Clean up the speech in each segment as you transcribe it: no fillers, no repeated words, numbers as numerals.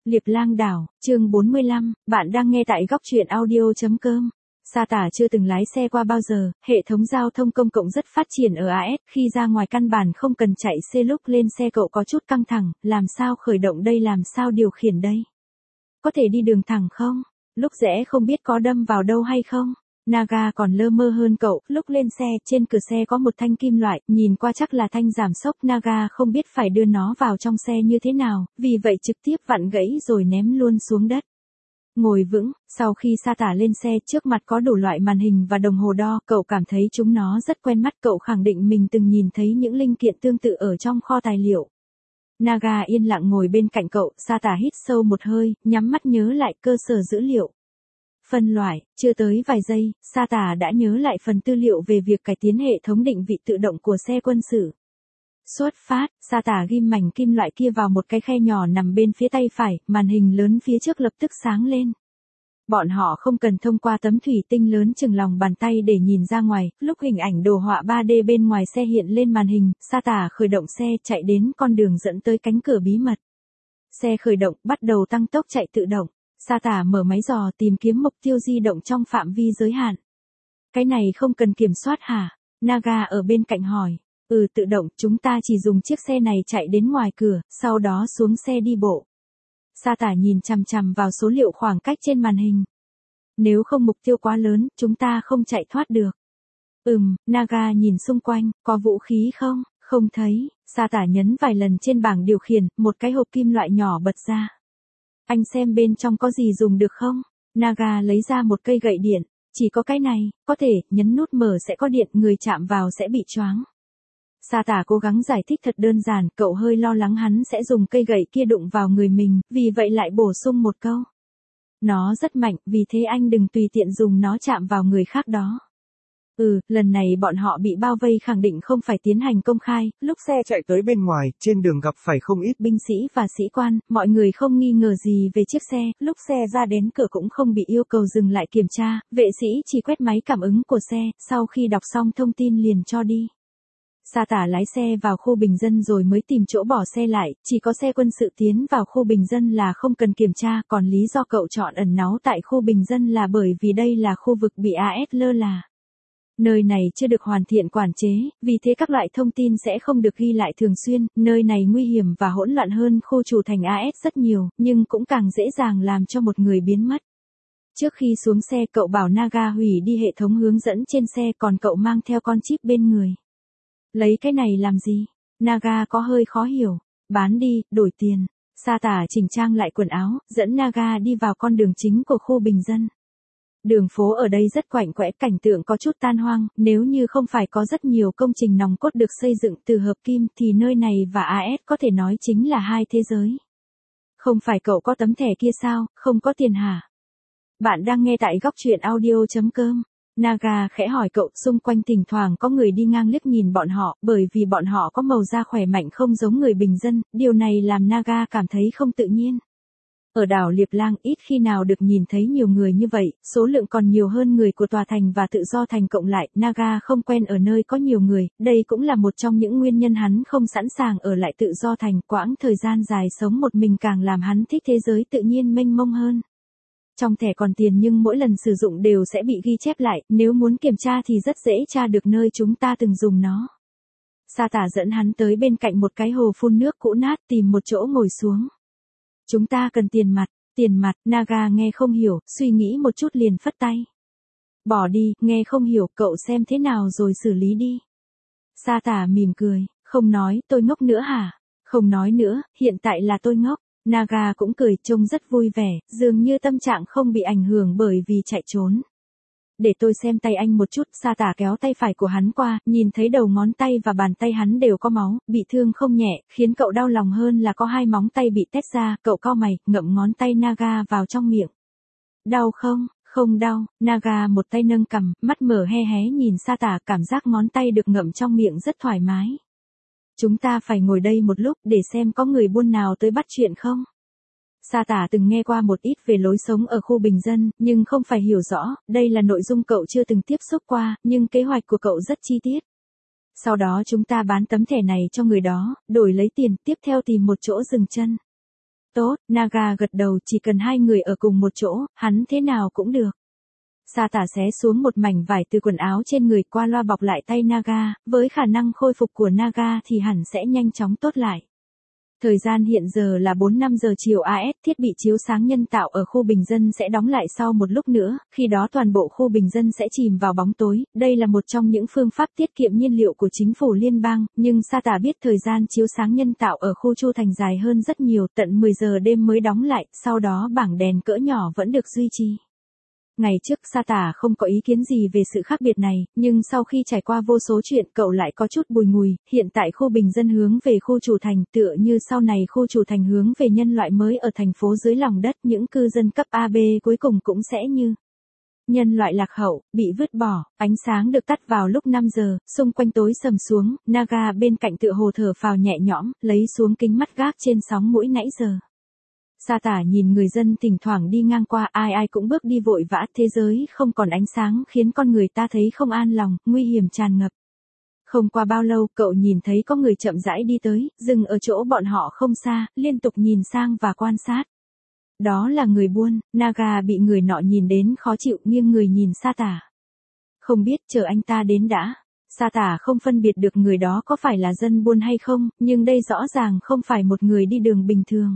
Liệp Lang Đảo, chương 45, bạn đang nghe tại góc truyện audio.com. Sa Tả chưa từng lái xe qua bao giờ, hệ thống giao thông công cộng rất phát triển ở AS, khi ra ngoài căn bản không cần chạy xe, lúc lên xe cậu có chút căng thẳng, làm sao khởi động đây, làm sao điều khiển đây? Có thể đi đường thẳng không? Lúc rẽ không biết có đâm vào đâu hay không? Naga còn lơ mơ hơn cậu, lúc lên xe, trên cửa xe có một thanh kim loại, nhìn qua chắc là thanh giảm sốc, Naga không biết phải đưa nó vào trong xe như thế nào, vì vậy trực tiếp vặn gãy rồi ném luôn xuống đất. Ngồi vững, sau khi Sa Tả lên xe, trước mặt có đủ loại màn hình và đồng hồ đo, cậu cảm thấy chúng nó rất quen mắt, cậu khẳng định mình từng nhìn thấy những linh kiện tương tự ở trong kho tài liệu. Naga yên lặng ngồi bên cạnh cậu, Sa Tả hít sâu một hơi, nhắm mắt nhớ lại cơ sở dữ liệu. Phân loại, chưa tới vài giây, Sa Tả đã nhớ lại phần tư liệu về việc cải tiến hệ thống định vị tự động của xe quân sự. Xuất phát, Sa Tả ghim mảnh kim loại kia vào một cái khe nhỏ nằm bên phía tay phải, màn hình lớn phía trước lập tức sáng lên. Bọn họ không cần thông qua tấm thủy tinh lớn chừng lòng bàn tay để nhìn ra ngoài, lúc hình ảnh đồ họa 3D bên ngoài xe hiện lên màn hình, Sa Tả khởi động xe chạy đến con đường dẫn tới cánh cửa bí mật. Xe khởi động, bắt đầu tăng tốc chạy tự động. Sa Tả mở máy dò tìm kiếm mục tiêu di động trong phạm vi giới hạn. Cái này không cần kiểm soát hả? Naga ở bên cạnh hỏi. Tự động, chúng ta chỉ dùng chiếc xe này chạy đến ngoài cửa, sau đó xuống xe đi bộ. Sa Tả nhìn chằm chằm vào số liệu khoảng cách trên màn hình. Nếu không mục tiêu quá lớn, chúng ta không chạy thoát được. Naga nhìn xung quanh, có vũ khí không? Không thấy. Sa Tả nhấn vài lần trên bảng điều khiển, một cái hộp kim loại nhỏ bật ra. Anh xem bên trong có gì dùng được không? Naga lấy ra một cây gậy điện. Chỉ có cái này, có thể, nhấn nút mở sẽ có điện, người chạm vào sẽ bị choáng. Sa Tả cố gắng giải thích thật đơn giản, cậu hơi lo lắng hắn sẽ dùng cây gậy kia đụng vào người mình, vì vậy lại bổ sung một câu. Nó rất mạnh, vì thế anh đừng tùy tiện dùng nó chạm vào người khác đó. Lần này bọn họ bị bao vây, khẳng định không phải tiến hành công khai, lúc xe chạy tới bên ngoài, trên đường gặp phải không ít binh sĩ và sĩ quan, mọi người không nghi ngờ gì về chiếc xe, lúc xe ra đến cửa cũng không bị yêu cầu dừng lại kiểm tra, vệ sĩ chỉ quét máy cảm ứng của xe, sau khi đọc xong thông tin liền cho đi. Sa Tả lái xe vào khu bình dân rồi mới tìm chỗ bỏ xe lại, chỉ có xe quân sự tiến vào khu bình dân là không cần kiểm tra, còn lý do cậu chọn ẩn náu tại khu bình dân là bởi vì đây là khu vực bị AS lơ là. Nơi này chưa được hoàn thiện quản chế, vì thế các loại thông tin sẽ không được ghi lại thường xuyên, nơi này nguy hiểm và hỗn loạn hơn khu chủ thành AS rất nhiều, nhưng cũng càng dễ dàng làm cho một người biến mất. Trước khi xuống xe cậu bảo Naga hủy đi hệ thống hướng dẫn trên xe, còn cậu mang theo con chip bên người. Lấy cái này làm gì? Naga có hơi khó hiểu. Bán đi, đổi tiền. Sa Tả chỉnh trang lại quần áo, dẫn Naga đi vào con đường chính của khu bình dân. Đường phố ở đây rất quạnh quẽ, cảnh tượng có chút tan hoang, nếu như không phải có rất nhiều công trình nòng cốt được xây dựng từ hợp kim thì nơi này và AS có thể nói chính là hai thế giới. Không phải cậu có tấm thẻ kia sao, không có tiền hả? Bạn đang nghe tại góc truyện audio.com. Naga khẽ hỏi cậu, xung quanh thỉnh thoảng có người đi ngang liếc nhìn bọn họ, bởi vì bọn họ có màu da khỏe mạnh không giống người bình dân, điều này làm Naga cảm thấy không tự nhiên. Ở đảo Liệp Lang ít khi nào được nhìn thấy nhiều người như vậy, số lượng còn nhiều hơn người của tòa thành và tự do thành cộng lại, Naga không quen ở nơi có nhiều người, đây cũng là một trong những nguyên nhân hắn không sẵn sàng ở lại tự do thành, quãng thời gian dài sống một mình càng làm hắn thích thế giới tự nhiên mênh mông hơn. Trong thẻ còn tiền nhưng mỗi lần sử dụng đều sẽ bị ghi chép lại, nếu muốn kiểm tra thì rất dễ tra được nơi chúng ta từng dùng nó. Sa Tả dẫn hắn tới bên cạnh một cái hồ phun nước cũ nát, tìm một chỗ ngồi xuống. Chúng ta cần tiền mặt, Naga nghe không hiểu, suy nghĩ một chút liền phất tay. Bỏ đi, nghe không hiểu, cậu xem thế nào rồi xử lý đi. Sa Tả mỉm cười, không nói, tôi ngốc nữa hả? Không nói nữa, hiện tại là tôi ngốc. Naga cũng cười, trông rất vui vẻ, dường như tâm trạng không bị ảnh hưởng bởi vì chạy trốn. Để tôi xem tay anh một chút, Sa Tả kéo tay phải của hắn qua, nhìn thấy đầu ngón tay và bàn tay hắn đều có máu, bị thương không nhẹ, khiến cậu đau lòng hơn là có hai móng tay bị tét ra, cậu cau mày, ngậm ngón tay Naga vào trong miệng. Đau không? Không đau, Naga một tay nâng cằm, mắt mở hé hé nhìn Sa Tả, cảm giác ngón tay được ngậm trong miệng rất thoải mái. Chúng ta phải ngồi đây một lúc để xem có người buôn nào tới bắt chuyện không? Sa Tả từng nghe qua một ít về lối sống ở khu bình dân, nhưng không phải hiểu rõ, đây là nội dung cậu chưa từng tiếp xúc qua, nhưng kế hoạch của cậu rất chi tiết. Sau đó chúng ta bán tấm thẻ này cho người đó, đổi lấy tiền, tiếp theo tìm một chỗ dừng chân. Tốt, Naga gật đầu, chỉ cần hai người ở cùng một chỗ, hắn thế nào cũng được. Sa tả xé xuống một mảnh vải từ quần áo trên người qua loa bọc lại tay Naga, với khả năng khôi phục của Naga thì hẳn sẽ nhanh chóng tốt lại. Thời gian hiện giờ là 4-5 giờ chiều AS, thiết bị chiếu sáng nhân tạo ở khu bình dân sẽ đóng lại sau một lúc nữa, khi đó toàn bộ khu bình dân sẽ chìm vào bóng tối. Đây là một trong những phương pháp tiết kiệm nhiên liệu của chính phủ liên bang, nhưng Sa tả biết thời gian chiếu sáng nhân tạo ở khu Chu Thành dài hơn rất nhiều, tận 10 giờ đêm mới đóng lại, sau đó bảng đèn cỡ nhỏ vẫn được duy trì. Ngày trước Sa tả không có ý kiến gì về sự khác biệt này, nhưng sau khi trải qua vô số chuyện cậu lại có chút bùi ngùi. Hiện tại khu bình dân hướng về khu chủ thành, tựa như sau này khu chủ thành hướng về nhân loại mới ở thành phố dưới lòng đất, những cư dân cấp AB cuối cùng cũng sẽ như nhân loại lạc hậu, bị vứt bỏ. Ánh sáng được tắt vào lúc 5 giờ, xung quanh tối sầm xuống, Naga bên cạnh tựa hồ thở phào nhẹ nhõm, lấy xuống kính mắt gác trên sóng mũi nãy giờ. Sa tả nhìn người dân thỉnh thoảng đi ngang qua, ai ai cũng bước đi vội vã, thế giới không còn ánh sáng khiến con người ta thấy không an lòng, nguy hiểm tràn ngập. Không qua bao lâu, cậu nhìn thấy có người chậm rãi đi tới, dừng ở chỗ bọn họ không xa, liên tục nhìn sang và quan sát. Đó là người buôn. Naga bị người nọ nhìn đến khó chịu, nghiêng người nhìn Sa tả. Không biết, chờ anh ta đến đã. Sa tả không phân biệt được người đó có phải là dân buôn hay không, nhưng đây rõ ràng không phải một người đi đường bình thường.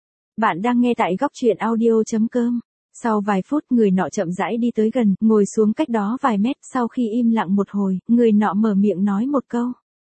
Bạn đang nghe tại góc truyện audio.com. Sau vài phút, người nọ chậm rãi đi tới gần, ngồi xuống cách đó vài mét. Sau khi im lặng một hồi, người nọ mở miệng nói một câu.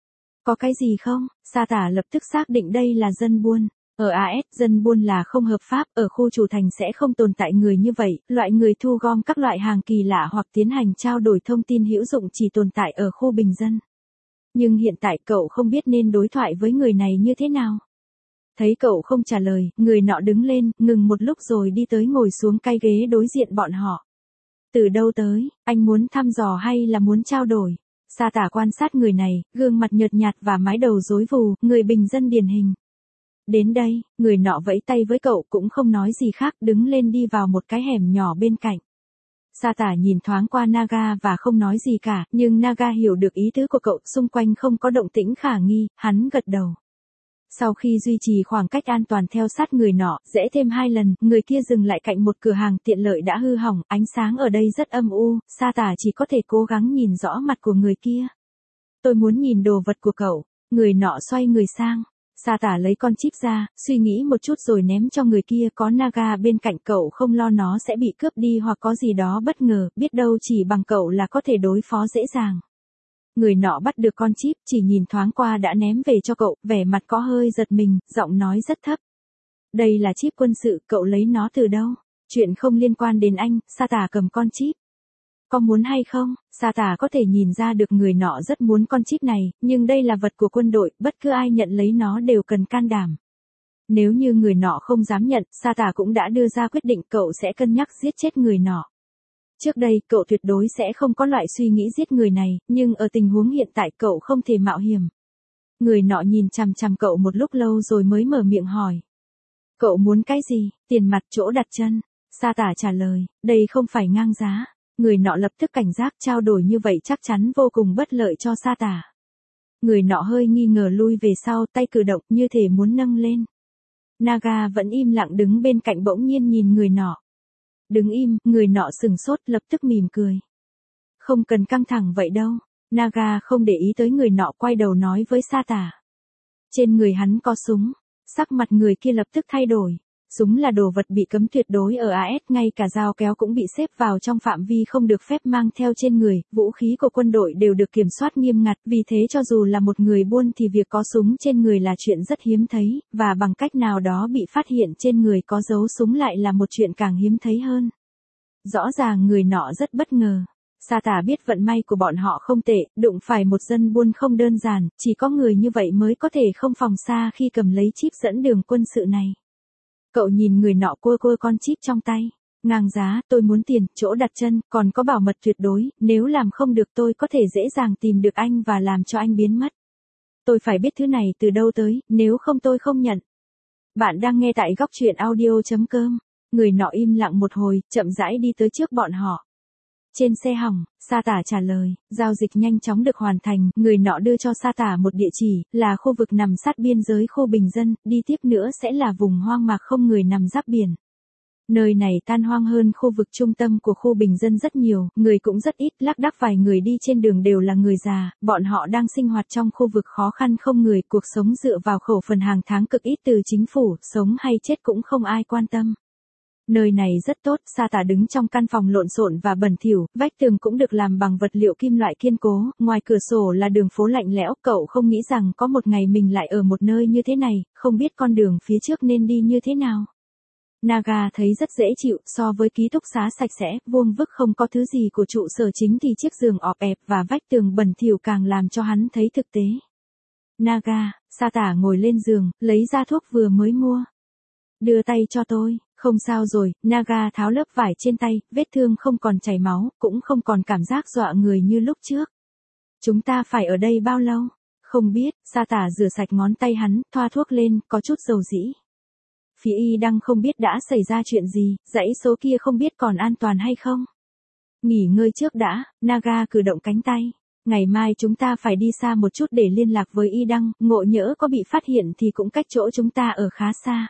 Có cái gì không? Sa tả lập tức xác định đây là dân buôn. Ở AS, dân buôn là không hợp pháp, ở khu chủ thành sẽ không tồn tại người như vậy, loại người thu gom các loại hàng kỳ lạ hoặc tiến hành trao đổi thông tin hữu dụng chỉ tồn tại ở khu bình dân. Nhưng hiện tại cậu không biết nên đối thoại với người này như thế nào. Thấy cậu không trả lời, người nọ đứng lên, ngừng một lúc rồi đi tới ngồi xuống cái ghế đối diện bọn họ. Từ đâu tới, anh muốn thăm dò hay là muốn trao đổi? Sa tả quan sát người này, gương mặt nhợt nhạt và mái đầu rối vù, người bình dân điển hình. Đến đây, người nọ vẫy tay với cậu cũng không nói gì khác, đứng lên đi vào một cái hẻm nhỏ bên cạnh. Sa tả nhìn thoáng qua Naga và không nói gì cả, nhưng Naga hiểu được ý tứ của cậu, xung quanh không có động tĩnh khả nghi, hắn gật đầu. Sau khi duy trì khoảng cách an toàn theo sát người nọ, rẽ thêm 2 lần, người kia dừng lại cạnh một cửa hàng tiện lợi đã hư hỏng, ánh sáng ở đây rất âm u, Sa tả chỉ có thể cố gắng nhìn rõ mặt của người kia. Tôi muốn nhìn đồ vật của cậu. Người nọ xoay người sang. Sa tả lấy con chip ra, suy nghĩ một chút rồi ném cho người kia, có Naga bên cạnh cậu không lo nó sẽ bị cướp đi hoặc có gì đó bất ngờ, biết đâu chỉ bằng cậu là có thể đối phó dễ dàng. Người nọ bắt được con chip, chỉ nhìn thoáng qua đã ném về cho cậu, vẻ mặt có hơi giật mình, giọng nói rất thấp. Đây là chip quân sự, cậu lấy nó từ đâu? Chuyện không liên quan đến anh. Sa tả cầm con chip. Có muốn hay không? Sa tả có thể nhìn ra được người nọ rất muốn con chip này, nhưng đây là vật của quân đội, bất cứ ai nhận lấy nó đều cần can đảm. Nếu như người nọ không dám nhận, Sa tả cũng đã đưa ra quyết định cậu sẽ cân nhắc giết chết người nọ. Trước đây, cậu tuyệt đối sẽ không có loại suy nghĩ giết người này, nhưng ở tình huống hiện tại cậu không thể mạo hiểm. Người nọ nhìn chằm chằm cậu một lúc lâu rồi mới mở miệng hỏi. Cậu muốn cái gì? Tiền mặt, chỗ đặt chân. Sa tả trả lời, đây không phải ngang giá. Người nọ lập tức cảnh giác, trao đổi như vậy chắc chắn vô cùng bất lợi cho Sa tả. Người nọ hơi nghi ngờ lui về sau, tay cử động như thể muốn nâng lên. Naga vẫn im lặng đứng bên cạnh bỗng nhiên nhìn người nọ. Đứng im, người nọ sừng sốt lập tức mỉm cười. Không cần căng thẳng vậy đâu. Naga không để ý tới người nọ, quay đầu nói với Sa tả. Trên người hắn có súng. Sắc mặt người kia lập tức thay đổi. Súng là đồ vật bị cấm tuyệt đối ở AS, ngay cả dao kéo cũng bị xếp vào trong phạm vi không được phép mang theo trên người, vũ khí của quân đội đều được kiểm soát nghiêm ngặt, vì thế cho dù là một người buôn thì việc có súng trên người là chuyện rất hiếm thấy, và bằng cách nào đó bị phát hiện trên người có dấu súng lại là một chuyện càng hiếm thấy hơn. Rõ ràng người nọ rất bất ngờ. Sa tả biết vận may của bọn họ không tệ, đụng phải một dân buôn không đơn giản, chỉ có người như vậy mới có thể không phòng xa khi cầm lấy chip dẫn đường quân sự này. Cậu nhìn người nọ cua con chip trong tay. Ngang giá, tôi muốn tiền, chỗ đặt chân, còn có bảo mật tuyệt đối, nếu làm không được tôi có thể dễ dàng tìm được anh và làm cho anh biến mất. Tôi phải biết thứ này từ đâu tới, nếu không tôi không nhận. Bạn đang nghe tại góc truyện audio.com. Người nọ im lặng một hồi, chậm rãi đi tới trước bọn họ. Trên xe hỏng, Sa Tả trả lời, giao dịch nhanh chóng được hoàn thành, người nọ đưa cho Sa Tả một địa chỉ, là khu vực nằm sát biên giới khu bình dân, đi tiếp nữa sẽ là vùng hoang mạc không người nằm giáp biển. Nơi này tan hoang hơn khu vực trung tâm của khu bình dân rất nhiều, người cũng rất ít, lác đác vài người đi trên đường đều là người già, bọn họ đang sinh hoạt trong khu vực khó khăn không người, cuộc sống dựa vào khẩu phần hàng tháng cực ít từ chính phủ, sống hay chết cũng không ai quan tâm. Nơi này rất tốt, Sa Tả đứng trong căn phòng lộn xộn và bẩn thỉu, vách tường cũng được làm bằng vật liệu kim loại kiên cố, ngoài cửa sổ là đường phố lạnh lẽo, cậu không nghĩ rằng có một ngày mình lại ở một nơi như thế này, không biết con đường phía trước nên đi như thế nào. Naga thấy rất dễ chịu, so với ký túc xá sạch sẽ, vuông vức không có thứ gì của trụ sở chính thì chiếc giường ọp ẹp và vách tường bẩn thỉu càng làm cho hắn thấy thực tế. Naga, Sa Tả ngồi lên giường, lấy ra thuốc vừa mới mua. Đưa tay cho tôi, không sao rồi, Naga tháo lớp vải trên tay, vết thương không còn chảy máu, cũng không còn cảm giác dọa người như lúc trước. Chúng ta phải ở đây bao lâu? Không biết, Sa Tả rửa sạch ngón tay hắn, thoa thuốc lên, có chút dầu dĩ. Phía y đăng không biết đã xảy ra chuyện gì, dãy số kia không biết còn an toàn hay không. Nghỉ ngơi trước đã, Naga cử động cánh tay. Ngày mai chúng ta phải đi xa một chút để liên lạc với y đăng, ngộ nhỡ có bị phát hiện thì cũng cách chỗ chúng ta ở khá xa.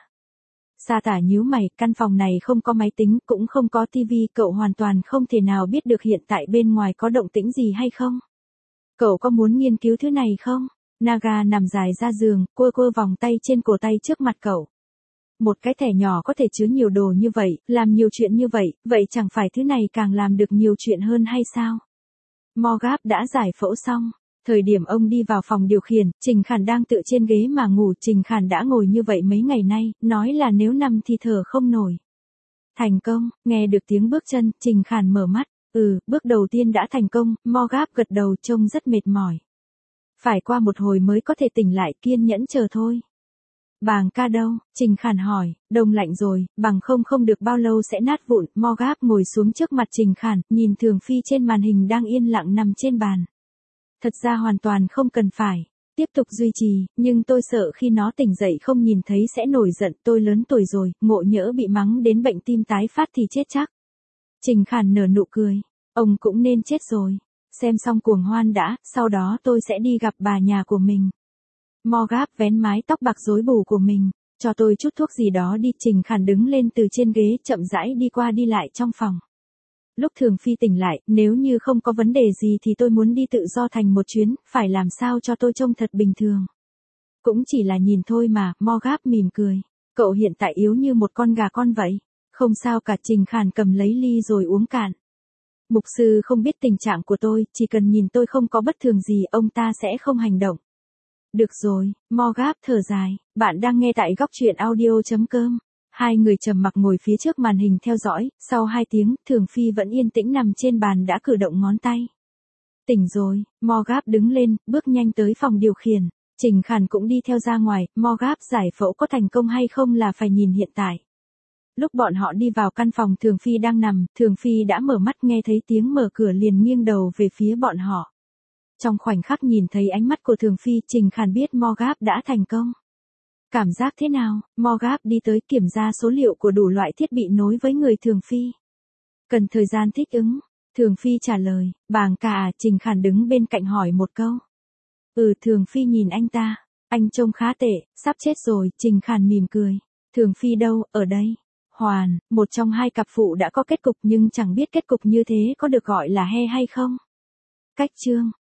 Sa Tả nhíu mày, căn phòng này không có máy tính, cũng không có tivi, cậu hoàn toàn không thể nào biết được hiện tại bên ngoài có động tĩnh gì hay không. Cậu có muốn nghiên cứu thứ này không? Naga nằm dài ra giường, cua vòng tay trên cổ tay trước mặt cậu. Một cái thẻ nhỏ có thể chứa nhiều đồ như vậy, làm nhiều chuyện như vậy, vậy chẳng phải thứ này càng làm được nhiều chuyện hơn hay sao? Morgap đã giải phẫu xong. Thời điểm ông đi vào phòng điều khiển, Trình Khản đang tựa trên ghế mà ngủ. Trình Khản đã ngồi như vậy mấy ngày nay, nói là nếu nằm thì thở không nổi. Thành công, nghe được tiếng bước chân, Trình Khản mở mắt. Bước đầu tiên đã thành công, Morgap gật đầu trông rất mệt mỏi. Phải qua một hồi mới có thể tỉnh lại, kiên nhẫn chờ thôi. Bàng ca đâu? Trình Khản hỏi, đông lạnh rồi, bằng không được bao lâu sẽ nát vụn. Morgap ngồi xuống trước mặt Trình Khản, nhìn Thường Phi trên màn hình đang yên lặng nằm trên bàn. Thật ra hoàn toàn không cần phải tiếp tục duy trì, nhưng tôi sợ khi nó tỉnh dậy không nhìn thấy sẽ nổi giận, tôi lớn tuổi rồi, ngộ nhỡ bị mắng đến bệnh tim tái phát thì chết chắc. Trình Khản nở nụ cười, ông cũng nên chết rồi. Xem xong cuồng hoan đã, sau đó tôi sẽ đi gặp bà nhà của mình. Morgap vén mái tóc bạc rối bù của mình, cho tôi chút thuốc gì đó đi. Trình Khản đứng lên từ trên ghế, chậm rãi đi qua đi lại trong phòng. Lúc Thường Phi tỉnh lại, nếu như không có vấn đề gì thì tôi muốn đi tự do thành một chuyến, phải làm sao cho tôi trông thật bình thường. Cũng chỉ là nhìn thôi mà, Morgap mỉm cười. Cậu hiện tại yếu như một con gà con vậy. Không sao cả. Trình Khản cầm lấy ly rồi uống cạn. Mục sư không biết tình trạng của tôi, chỉ cần nhìn tôi không có bất thường gì, ông ta sẽ không hành động. Được rồi, Morgap thở dài, bạn đang nghe tại góc truyện audio.com. Hai người trầm mặc ngồi phía trước màn hình theo dõi, sau 2 tiếng, Thường Phi vẫn yên tĩnh nằm trên bàn đã cử động ngón tay. Tỉnh rồi, Morgap đứng lên, bước nhanh tới phòng điều khiển. Trình Khản cũng đi theo ra ngoài, Morgap giải phẫu có thành công hay không là phải nhìn hiện tại. Lúc bọn họ đi vào căn phòng Thường Phi đang nằm, Thường Phi đã mở mắt, nghe thấy tiếng mở cửa liền nghiêng đầu về phía bọn họ. Trong khoảnh khắc nhìn thấy ánh mắt của Thường Phi, Trình Khản biết Morgap đã thành công. Cảm giác thế nào? Morgap đi tới kiểm tra số liệu của đủ loại thiết bị nối với người Thường Phi. Cần thời gian thích ứng. Thường Phi trả lời, bàng ca à? Trình Khản đứng bên cạnh hỏi một câu. Thường Phi nhìn anh ta. Anh trông khá tệ, sắp chết rồi. Trình Khản mỉm cười. Thường Phi đâu, ở đây. Hoàn, một trong hai cặp phụ đã có kết cục nhưng chẳng biết kết cục như thế có được gọi là hay không. Cách chương.